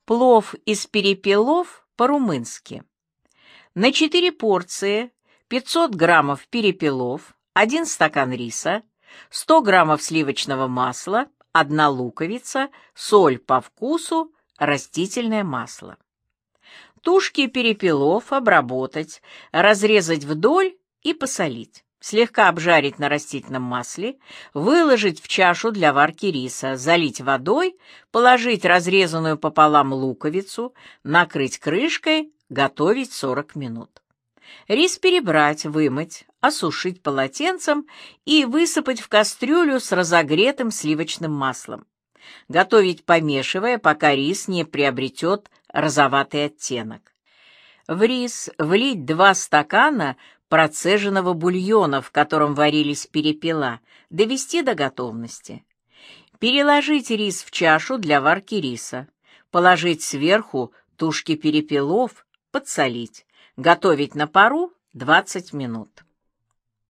Плов из перепелов по-румынски. На 4 порции 500 граммов перепелов, 1 стакан риса, 100 граммов сливочного масла, 1 луковица, соль по вкусу, растительное масло. Тушки перепелов обработать, разрезать вдоль и посолить. Слегка обжарить на растительном масле, выложить в чашу для варки риса, залить водой, положить разрезанную пополам луковицу, накрыть крышкой, готовить 40 минут. Рис перебрать, вымыть, осушить полотенцем и высыпать в кастрюлю с разогретым сливочным маслом. Готовить, помешивая, пока рис не приобретет розоватый оттенок. В рис влить 2 стакана процеженного бульона, в котором варились перепела, довести до готовности. Переложить рис в чашу для варки риса. Положить сверху тушки перепелов, подсолить. Готовить на пару 20 минут.